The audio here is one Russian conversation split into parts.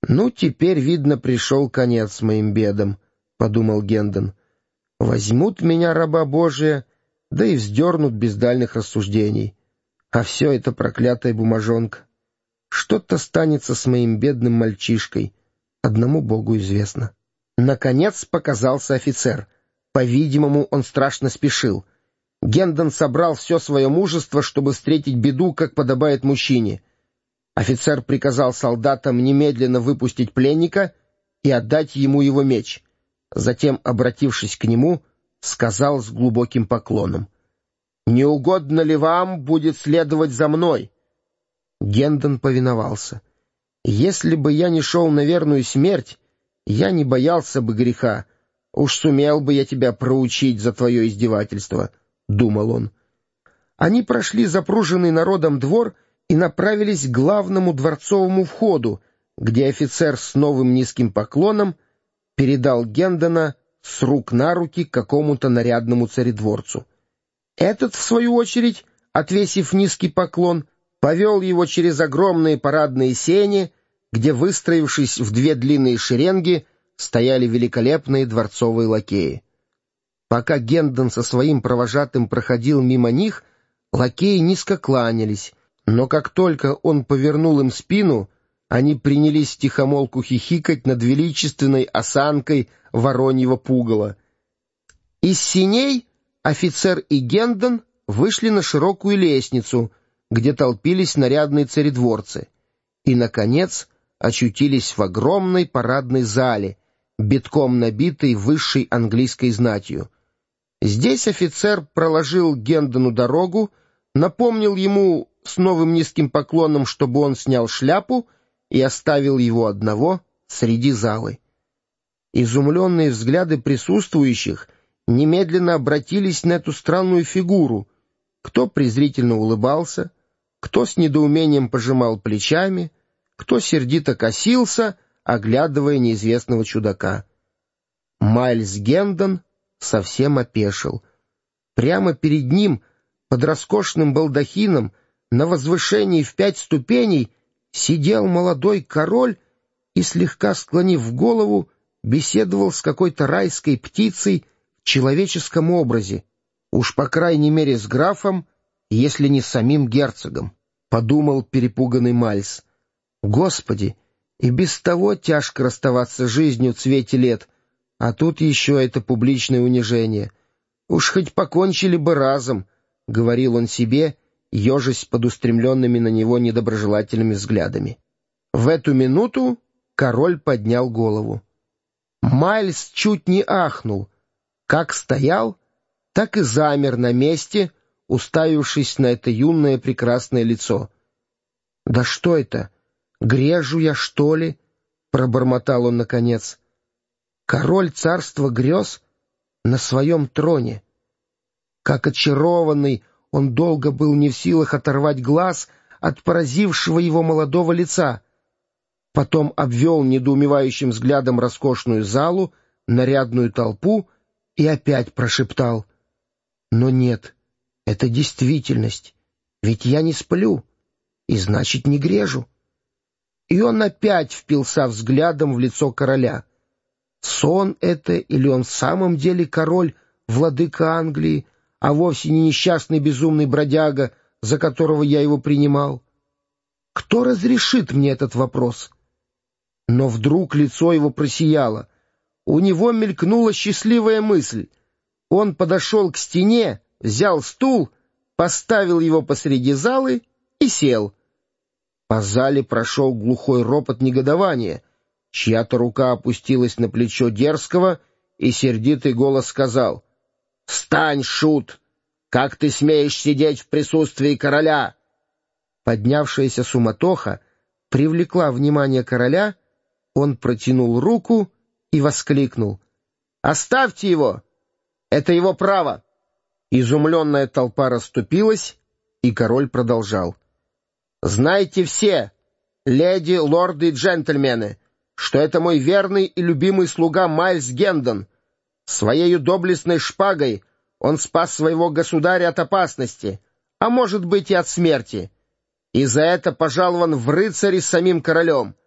«Ну, теперь, видно, пришел конец моим бедам», — подумал Гендон. «Возьмут меня, раба Божия, да и вздернут без дальних рассуждений. А все это проклятая бумажонка. Что-то станется с моим бедным мальчишкой. Одному Богу известно». Наконец показался офицер. По-видимому, он страшно спешил. Гендон собрал все свое мужество, чтобы встретить беду, как подобает мужчине. Офицер приказал солдатам немедленно выпустить пленника и отдать ему его меч. Затем, обратившись к нему, сказал с глубоким поклоном: «Не угодно ли вам будет следовать за мной?» Гендон повиновался. «Если бы я не шел на верную смерть, я не боялся бы греха. Уж сумел бы я тебя проучить за твое издевательство», — думал он. Они прошли запруженный народом двор и направились к главному дворцовому входу, где офицер с новым низким поклоном передал Гендона с рук на руки какому-то нарядному царедворцу. Этот, в свою очередь, отвесив низкий поклон, повел его через огромные парадные сени, где, выстроившись в две длинные шеренги, стояли великолепные дворцовые лакеи. Пока Гендон со своим провожатым проходил мимо них, лакеи низко кланялись, но как только он повернул им спину, они принялись втихомолку хихикать над величественной осанкой вороньего пугала. Из сеней офицер и Гендон вышли на широкую лестницу, где толпились нарядные царедворцы, и, наконец, очутились в огромной парадной зале, битком набитой высшей английской знатью. Здесь офицер проложил Гендону дорогу, напомнил ему с новым низким поклоном, чтобы он снял шляпу, и оставил его одного среди залы. Изумленные взгляды присутствующих немедленно обратились на эту странную фигуру. Кто презрительно улыбался, кто с недоумением пожимал плечами, кто сердито косился, оглядывая неизвестного чудака. Майлз Гендон совсем опешил. Прямо перед ним, под роскошным балдахином, на возвышении в 5 ступеней, сидел молодой король и, слегка склонив голову, беседовал с какой-то райской птицей в человеческом образе, уж по крайней мере с графом, если не с самим герцогом, — подумал перепуганный Майлз. Господи, и без того тяжко расставаться с жизнью в цвете лет, а тут еще это публичное унижение. Уж хоть покончили бы разом, — говорил он себе, ежась под устремленными на него недоброжелательными взглядами. В эту минуту король поднял голову. Майлз чуть не ахнул. Как стоял, так и замер на месте, уставившись на это юное прекрасное лицо. «Да что это? Грежу я, что ли?» — пробормотал он наконец. «Король царства грез на своем троне». Как очарованный, он долго был не в силах оторвать глаз от поразившего его молодого лица. Потом обвел недоумевающим взглядом роскошную залу, нарядную толпу и опять прошептал: «Но нет, это действительность, ведь я не сплю, и значит не грежу». И он опять впился взглядом в лицо короля. Сон это или он в самом деле король, владыка Англии, а вовсе не несчастный безумный бродяга, за которого я его принимал? Кто разрешит мне этот вопрос? Но вдруг лицо его просияло. У него мелькнула счастливая мысль. Он подошел к стене, взял стул, поставил его посреди залы и сел. По зале прошел глухой ропот негодования. Чья-то рука опустилась на плечо дерзкого, и сердитый голос сказал: «Встань, шут! Как ты смеешь сидеть в присутствии короля?» Поднявшаяся суматоха привлекла внимание короля, он протянул руку и воскликнул: «Оставьте его! Это его право!» Изумленная толпа расступилась, и король продолжал: «Знайте все, леди, лорды и джентльмены, что это мой верный и любимый слуга Майлз Гендон. Своею доблестной шпагой он спас своего государя от опасности, а может быть и от смерти, и за это пожалован в рыцари самим королем.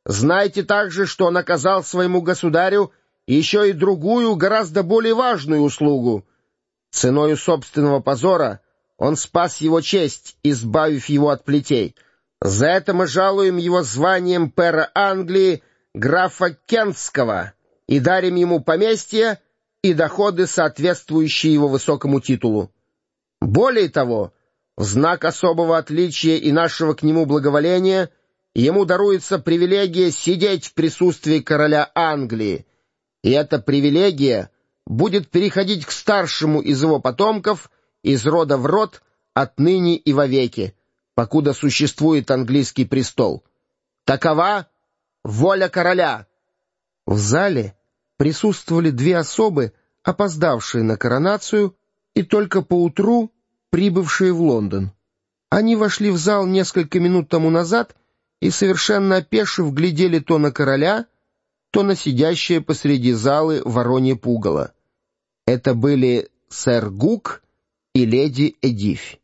знайте также, что он оказал своему государю еще и другую, гораздо более важную услугу. Ценою собственного позора он спас его честь, избавив его от плетей. За это мы жалуем его званием пэра Англии, графа Кентского, и дарим ему поместье и доходы, соответствующие его высокому титулу. Более того, в знак особого отличия и нашего к нему благоволения ему даруется привилегия сидеть в присутствии короля Англии, и эта привилегия будет переходить к старшему из его потомков из рода в род отныне и вовеки, покуда существует английский престол. Такова воля короля». В зале присутствовали две особы, опоздавшие на коронацию и только поутру прибывшие в Лондон. Они вошли в зал несколько минут тому назад и, совершенно опешив, глядели то на короля, то на сидящее посреди залы воронье пугало. Это были сэр Гук и леди Эдифь.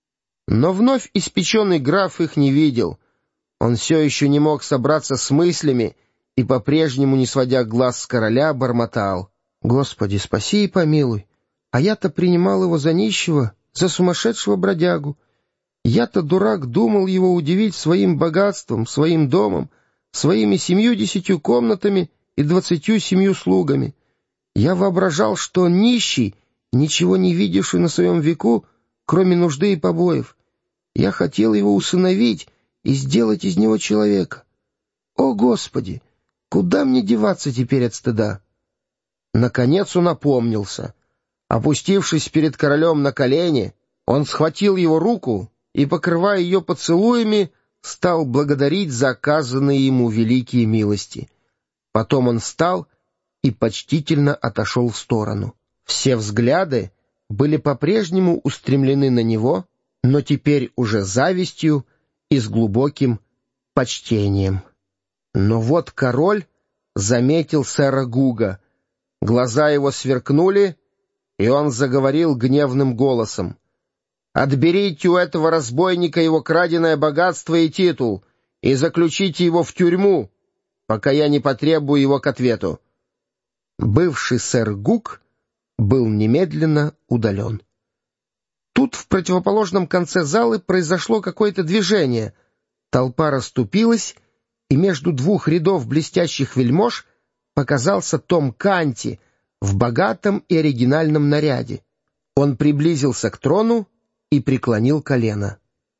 Но вновь испеченный граф их не видел. Он все еще не мог собраться с мыслями и, по-прежнему, не сводя глаз с короля, бормотал: «Господи, спаси и помилуй! А я-то принимал его за нищего, за сумасшедшего бродягу. Я-то, дурак, думал его удивить своим богатством, своим домом, своими 70 комнатами и 27 слугами. Я воображал, что он нищий, ничего не видевший на своем веку, кроме нужды и побоев. Я хотел его усыновить и сделать из него человека. О, Господи! Куда мне деваться теперь от стыда?» Наконец он опомнился. Опустившись перед королем на колени, он схватил его руку и, покрывая ее поцелуями, стал благодарить за оказанные ему великие милости. Потом он встал и почтительно отошел в сторону. Все взгляды были по-прежнему устремлены на него, но теперь уже завистью и с глубоким почтением. Но вот король заметил сэра Гуга. Глаза его сверкнули, и он заговорил гневным голосом: «Отберите у этого разбойника его краденое богатство и титул и заключите его в тюрьму, пока я не потребую его к ответу». Бывший сэр Гук был немедленно удален. Тут в противоположном конце залы произошло какое-то движение. Толпа расступилась, и между двух рядов блестящих вельмож показался Том Канти в богатом и оригинальном наряде. Он приблизился к трону и преклонил колено.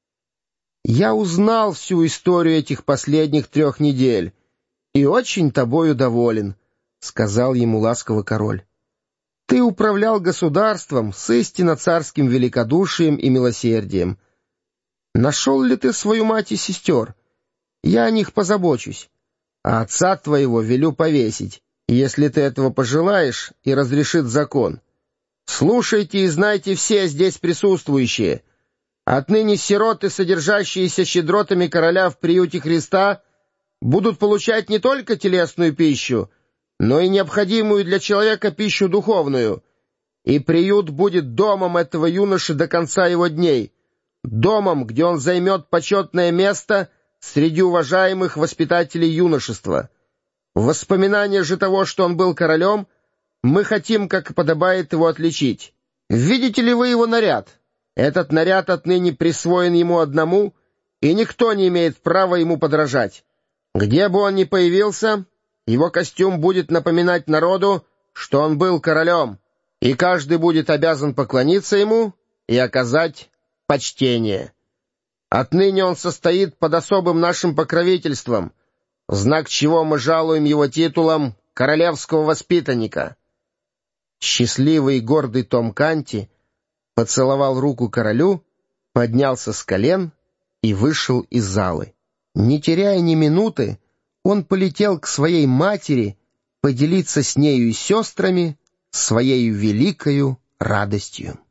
«Я узнал всю историю этих последних 3 недель и очень тобою доволен», — сказал ему ласково король. «Ты управлял государством с истинно царским великодушием и милосердием. Нашел ли ты свою мать и сестер? Я о них позабочусь, а отца твоего велю повесить, если ты этого пожелаешь и разрешит закон. Слушайте и знайте все здесь присутствующие. Отныне сироты, содержащиеся щедротами короля в приюте Христа, будут получать не только телесную пищу, но и необходимую для человека пищу духовную. И приют будет домом этого юноши до конца его дней, домом, где он займет почетное место среди уважаемых воспитателей юношества. В воспоминание же того, что он был королем, мы хотим, как и подобает, его отличить. Видите ли вы его наряд? Этот наряд отныне присвоен ему одному, и никто не имеет права ему подражать. Где бы он ни появился, его костюм будет напоминать народу, что он был королем, и каждый будет обязан поклониться ему и оказать почтение. Отныне он состоит под особым нашим покровительством, в знак чего мы жалуем его титулом королевского воспитанника». Счастливый и гордый Том Канти поцеловал руку королю, поднялся с колен и вышел из залы. Не теряя ни минуты, он полетел к своей матери поделиться с нею и сестрами своею великою радостью.